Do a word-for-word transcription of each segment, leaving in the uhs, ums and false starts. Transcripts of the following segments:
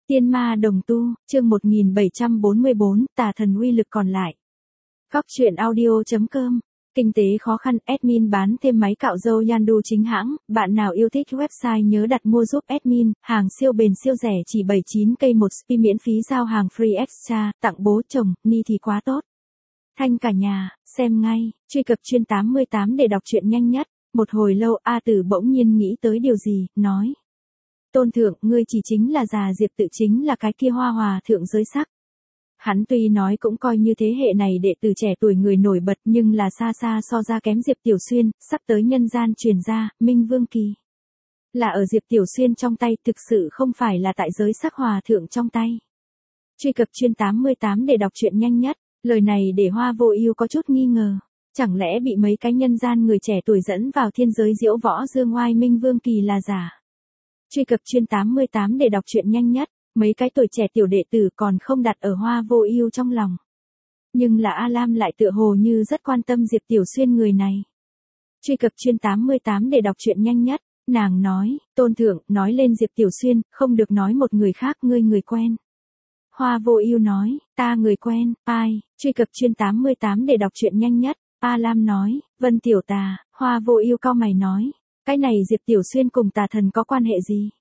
Tiên ma đồng tu, chương một nghìn bảy trăm bốn mươi bốn, tà thần uy lực còn lại. Góc truyện audio chấm com. Kinh tế khó khăn, admin bán thêm máy cạo râu Yandu chính hãng, bạn nào yêu thích website nhớ đặt mua giúp admin, hàng siêu bền siêu rẻ chỉ bảy mươi chín k một spi miễn phí giao hàng free extra, tặng bố chồng, ni thì quá tốt. Thanh cả nhà, xem ngay, truy cập chuyên tám mươi tám để đọc truyện nhanh nhất. Một hồi lâu A Tử bỗng nhiên nghĩ tới điều gì, nói. Tôn thượng, ngươi chỉ chính là già Diệp Tự, chính là cái kia hoa hòa thượng giới sắc. Hắn tuy nói cũng coi như thế hệ này đệ tử trẻ tuổi người nổi bật, nhưng là xa xa so ra kém Diệp Tiểu Xuyên, sắp tới nhân gian truyền ra, Minh Vương Kỳ. Là ở Diệp Tiểu Xuyên trong tay, thực sự không phải là tại giới sắc hòa thượng trong tay. Truy cập chuyên tám mươi tám để đọc truyện nhanh nhất, lời này để Hoa Vô Ưu có chút nghi ngờ. Chẳng lẽ bị mấy cái nhân gian người trẻ tuổi dẫn vào thiên giới diễu võ dương oai Minh Vương Kỳ là giả? Truy cập chuyên tám mươi tám để đọc truyện nhanh nhất, mấy cái tuổi trẻ tiểu đệ tử còn không đặt ở Hoa Vô Ưu trong lòng. Nhưng là A Lam lại tựa hồ như rất quan tâm Diệp Tiểu Xuyên người này. Truy cập chuyên tám mươi tám để đọc truyện nhanh nhất, nàng nói, Tôn thượng, nói lên Diệp Tiểu Xuyên, không được nói một người khác, ngươi người quen. Hoa Vô Ưu nói, ta người quen, ai? Truy cập chuyên tám mươi tám để đọc truyện nhanh nhất, A Lam nói, Vân Tiểu Tà. Hoa Vô Ưu cau mày nói, cái này Diệp Tiểu Xuyên cùng tà thần có quan hệ gì?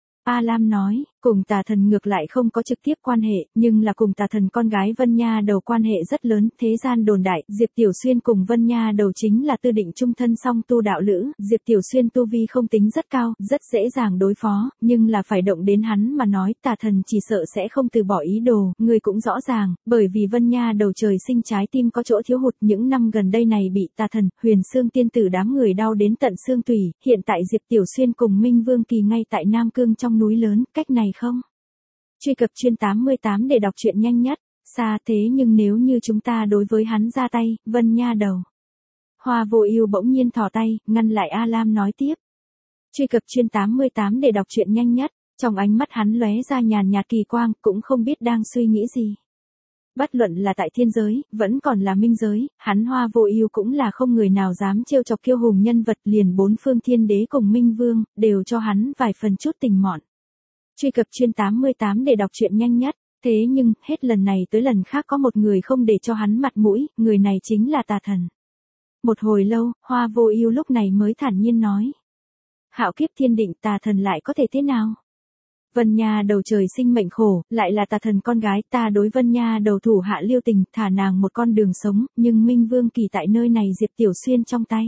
A Lam nói, cùng tà thần ngược lại không có trực tiếp quan hệ, nhưng là cùng tà thần con gái Vân Nha Đầu quan hệ rất lớn, thế gian đồn đại, Diệp Tiểu Xuyên cùng Vân Nha Đầu chính là tư định chung thân song tu đạo lữ, Diệp Tiểu Xuyên tu vi không tính rất cao, rất dễ dàng đối phó, nhưng là phải động đến hắn mà nói, tà thần chỉ sợ sẽ không từ bỏ ý đồ, người cũng rõ ràng, bởi vì Vân Nha Đầu trời sinh trái tim có chỗ thiếu hụt, những năm gần đây này bị tà thần, Huyền Xương tiên tử đám người đau đến tận xương tủy, hiện tại Diệp Tiểu Xuyên cùng Minh Vương Kỳ ngay tại Nam Cương trong núi lớn, cách này không? Truy cập chuyên tám mươi tám để đọc truyện nhanh nhất, xa thế nhưng nếu như chúng ta đối với hắn ra tay, Vân Nha Đầu. Hoa Vô Ưu bỗng nhiên thò tay, ngăn lại A Lam nói tiếp. Truy cập chuyên tám mươi tám để đọc truyện nhanh nhất, trong ánh mắt hắn lóe ra nhàn nhạt kỳ quang, cũng không biết đang suy nghĩ gì. Bất luận là tại thiên giới, vẫn còn là minh giới, hắn Hoa Vô Ưu cũng là không người nào dám trêu chọc kiêu hùng nhân vật, liền bốn phương thiên đế cùng Minh Vương, đều cho hắn vài phần chút tình mọn. Truy cập chuyên tám mươi tám để đọc truyện nhanh nhất, thế nhưng, hết lần này tới lần khác có một người không để cho hắn mặt mũi, người này chính là tà thần. Một hồi lâu, Hoa Vô Ưu lúc này mới thản nhiên nói. Hạo kiếp thiên định, tà thần lại có thể thế nào? Vân Nha Đầu trời sinh mệnh khổ, lại là tà thần con gái, ta đối Vân Nha Đầu thủ hạ lưu tình, thả nàng một con đường sống, nhưng Minh Vương Kỳ tại nơi này Diệp Tiểu Xuyên trong tay.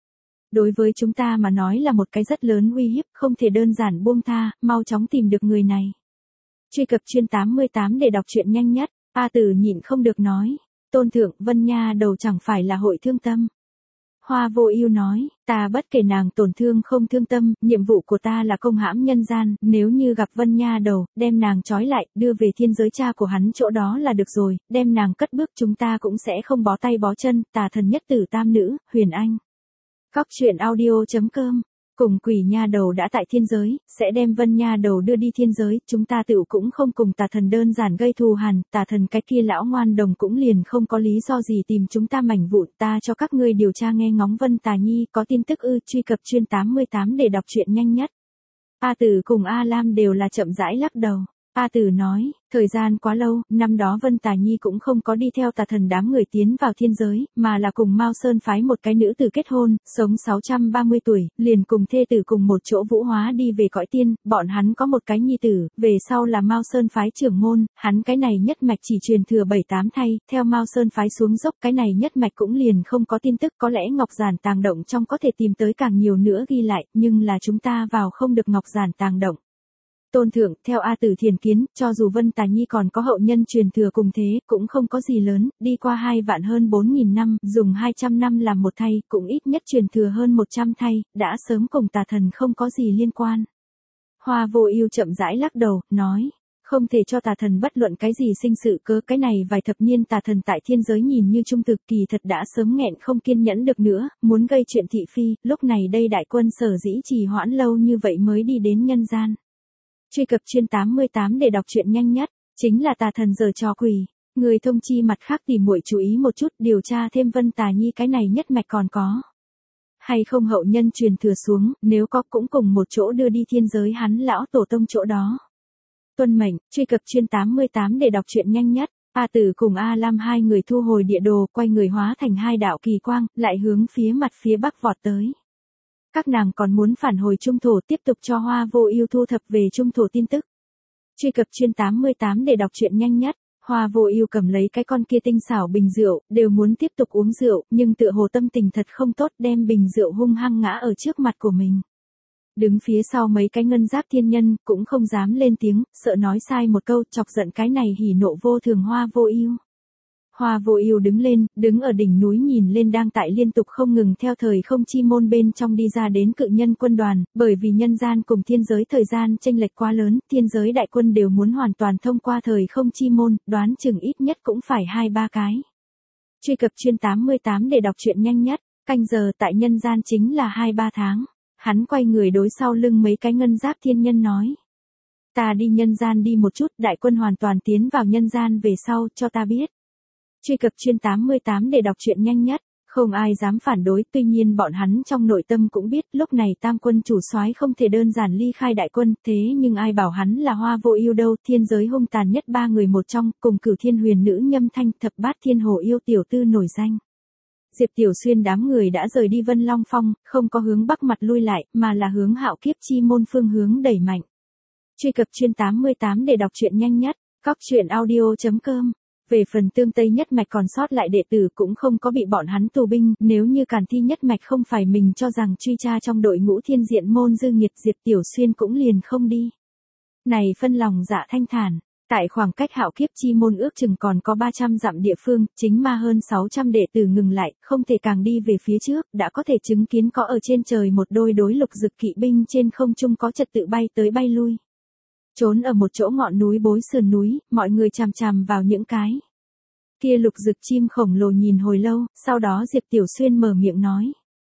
Đối với chúng ta mà nói là một cái rất lớn uy hiếp, không thể đơn giản buông tha, mau chóng tìm được người này. Truy cập chuyên tám mươi tám để đọc truyện nhanh nhất, A Tử nhịn không được nói, Tôn thượng, Vân Nha Đầu chẳng phải là hội thương tâm. Hoa Vô Ưu nói, ta bất kể nàng tổn thương không thương tâm, nhiệm vụ của ta là công hãm nhân gian, nếu như gặp Vân Nha Đầu, đem nàng trói lại, đưa về thiên giới cha của hắn chỗ đó là được rồi, đem nàng cất bước chúng ta cũng sẽ không bó tay bó chân, tà thần nhất tử tam nữ, Huyền Anh. Góc truyện audio chấm com. Cùng Quỷ Nha Đầu đã tại thiên giới, sẽ đem Vân Nha Đầu đưa đi thiên giới, chúng ta tựu cũng không cùng tà thần đơn giản gây thù hằn, tà thần cái kia lão ngoan đồng cũng liền không có lý do gì tìm chúng ta mảnh vụn, ta cho các ngươi điều tra nghe ngóng Vân Tà Nhi, có tin tức ư? Truy cập chuyên tám mươi tám để đọc truyện nhanh nhất. A Tử cùng A Lam đều là chậm rãi lắc đầu. A Tử nói, thời gian quá lâu, năm đó Vân Tà Nhi cũng không có đi theo tà thần đám người tiến vào thiên giới, mà là cùng Mao Sơn phái một cái nữ tử kết hôn, sống sáu trăm ba mươi tuổi, liền cùng thê tử cùng một chỗ vũ hóa đi về cõi tiên, bọn hắn có một cái nhi tử, về sau là Mao Sơn phái trưởng môn, hắn cái này nhất mạch chỉ truyền thừa bảy tám thay, theo Mao Sơn phái xuống dốc cái này nhất mạch cũng liền không có tin tức, có lẽ Ngọc Giản Tàng Động trong có thể tìm tới càng nhiều nữa ghi lại, nhưng là chúng ta vào không được Ngọc Giản Tàng Động. Tôn thượng, theo A Tử thiền kiến, cho dù Vân Tà Nhi còn có hậu nhân truyền thừa cùng thế, cũng không có gì lớn, đi qua hai vạn hơn bốn nghìn năm, dùng hai trăm năm làm một thay, cũng ít nhất truyền thừa hơn một trăm thay, đã sớm cùng tà thần không có gì liên quan. Hoa Vô Ưu chậm rãi lắc đầu, nói, không thể cho tà thần bất luận cái gì sinh sự cớ, cái này vài thập niên tà thần tại thiên giới nhìn như trung thực, kỳ thật đã sớm nghẹn không kiên nhẫn được nữa, muốn gây chuyện thị phi, lúc này đây đại quân sở dĩ trì hoãn lâu như vậy mới đi đến nhân gian. Truy cập chuyên tám mươi tám để đọc truyện nhanh nhất, chính là tà thần giở trò quỷ. Người thông chi mặt khác tỉ muội chú ý một chút, điều tra thêm Vân Tà Nhi cái này nhất mạch còn có hay không hậu nhân truyền thừa xuống, nếu có cũng cùng một chỗ đưa đi thiên giới hắn lão tổ tông chỗ đó. Tuân mệnh, truy cập chuyên tám mươi tám để đọc truyện nhanh nhất. A Tử cùng A Lam hai người thu hồi địa đồ, quay người hóa thành hai đạo kỳ quang, lại hướng phía mặt phía bắc vọt tới. Các nàng còn muốn phản hồi trung thổ tiếp tục cho Hoa Vô Ưu thu thập về trung thổ tin tức. Truy cập chuyên tám mươi tám để đọc truyện nhanh nhất. Hoa Vô Ưu cầm lấy cái con kia tinh xảo bình rượu, đều muốn tiếp tục uống rượu, nhưng tựa hồ tâm tình thật không tốt, đem bình rượu hung hăng ngã ở trước mặt của mình. Đứng phía sau mấy cái ngân giáp thiên nhân, cũng không dám lên tiếng, sợ nói sai một câu, chọc giận cái này hỉ nộ vô thường Hoa Vô Ưu. Hoa Vô Ưu đứng lên, đứng ở đỉnh núi nhìn lên đang tại liên tục không ngừng theo thời không chi môn bên trong đi ra đến cự nhân quân đoàn, bởi vì nhân gian cùng thiên giới thời gian chênh lệch quá lớn, thiên giới đại quân đều muốn hoàn toàn thông qua thời không chi môn, đoán chừng ít nhất cũng phải hai ba cái. Truy cập chuyên tám mươi tám để đọc truyện nhanh nhất, canh giờ tại nhân gian chính là hai ba tháng. Hắn quay người đối sau lưng mấy cái ngân giáp thiên nhân nói. Ta đi nhân gian đi một chút, đại quân hoàn toàn tiến vào nhân gian về sau, cho ta biết. Truy cập chuyên tám mươi tám để đọc truyện nhanh nhất, không ai dám phản đối, tuy nhiên bọn hắn trong nội tâm cũng biết, lúc này tam quân chủ soái không thể đơn giản ly khai đại quân, thế nhưng ai bảo hắn là Hoa Vô Ưu đâu, thiên giới hung tàn nhất ba người một trong, cùng Cửu Thiên Huyền Nữ Nhâm Thanh, thập bát thiên hồ yêu tiểu tư nổi danh. Diệp Tiểu Xuyên đám người đã rời đi Vân Long Phong, không có hướng bắc mặt lui lại, mà là hướng Hạo Kiếp Chi môn phương hướng đẩy mạnh. Truy cập chuyên tám mươi tám để đọc truyện nhanh nhất, cóc truyện audio chấm com. Về phần Tương Tây nhất mạch còn sót lại đệ tử cũng không có bị bọn hắn tù binh, nếu như Càn Thi nhất mạch không phải mình cho rằng truy tra trong đội ngũ Thiên Diện môn dư nghiệt, Diệp Tiểu Xuyên cũng liền không đi. Này phân lòng dạ thanh thản. Tại khoảng cách Hạo Kiếp Chi môn ước chừng còn có ba trăm dặm địa phương, chính ma hơn sáu trăm đệ tử ngừng lại, không thể càng đi về phía trước, đã có thể chứng kiến có ở trên trời một đôi đối lục dực kỵ binh trên không trung có trật tự bay tới bay lui. Trốn ở một chỗ ngọn núi bối sườn núi, mọi người chằm chằm vào những cái kia lục dực chim khổng lồ nhìn hồi lâu, sau đó Diệp Tiểu Xuyên mở miệng nói.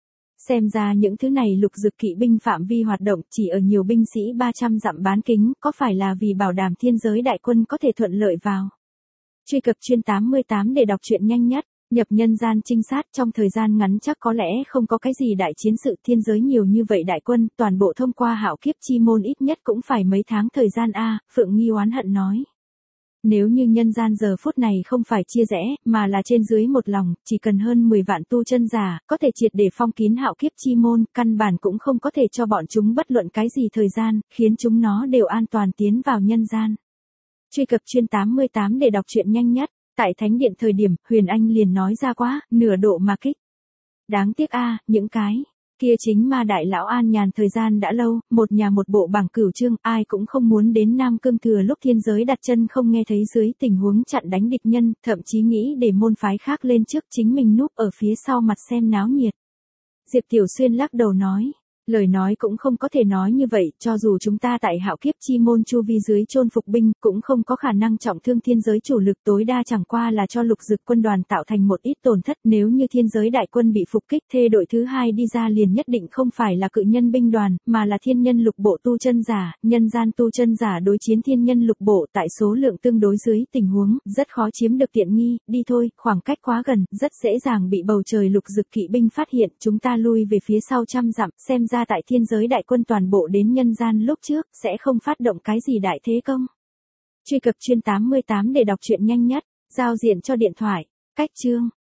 Xem ra những thứ này lục dực kỵ binh phạm vi hoạt động chỉ ở nhiều binh sĩ ba trăm dặm bán kính, có phải là vì bảo đảm thiên giới đại quân có thể thuận lợi vào. Truy cập chuyên tám mươi tám để đọc truyện nhanh nhất, nhập nhân gian trinh sát trong thời gian ngắn chắc có lẽ không có cái gì đại chiến sự, thiên giới nhiều như vậy đại quân, toàn bộ thông qua Hạo Kiếp Chi môn ít nhất cũng phải mấy tháng thời gian a, Phượng Nghi oán hận nói. Nếu như nhân gian giờ phút này không phải chia rẽ, mà là trên dưới một lòng, chỉ cần hơn mười vạn tu chân giả, có thể triệt để phong kín Hạo Kiếp Chi môn, căn bản cũng không có thể cho bọn chúng bất luận cái gì thời gian, khiến chúng nó đều an toàn tiến vào nhân gian. Truy cập chuyên tám mươi tám để đọc truyện nhanh nhất, tại Thánh Điện thời điểm, Huyền Anh liền nói ra quá, nửa độ mà kích. Đáng tiếc a, những cái kia chính ma đại lão an nhàn thời gian đã lâu, một nhà một bộ bảng cửu chương, ai cũng không muốn đến Nam Cương thừa lúc thiên giới đặt chân không nghe thấy dưới tình huống chặn đánh địch nhân, thậm chí nghĩ để môn phái khác lên trước chính mình núp ở phía sau mặt xem náo nhiệt. Diệp Tiểu Xuyên lắc đầu nói. Lời nói cũng không có thể nói như vậy, cho dù chúng ta tại Hạo Kiếp Chi môn chu vi dưới chôn phục binh, cũng không có khả năng trọng thương thiên giới chủ lực, tối đa chẳng qua là cho lục dực quân đoàn tạo thành một ít tổn thất, nếu như thiên giới đại quân bị phục kích, thê đội thứ hai đi ra liền nhất định không phải là cự nhân binh đoàn, mà là thiên nhân lục bộ tu chân giả, nhân gian tu chân giả đối chiến thiên nhân lục bộ tại số lượng tương đối dưới tình huống, rất khó chiếm được tiện nghi, đi thôi, khoảng cách quá gần, rất dễ dàng bị bầu trời lục dực kỵ binh phát hiện, chúng ta lui về phía sau trăm dặm, xem ra tại thiên giới đại quân toàn bộ đến nhân gian lúc trước, sẽ không phát động cái gì đại thế công. Truy cập chuyên tám mươi tám để đọc truyện nhanh nhất, giao diện cho điện thoại, cách chương.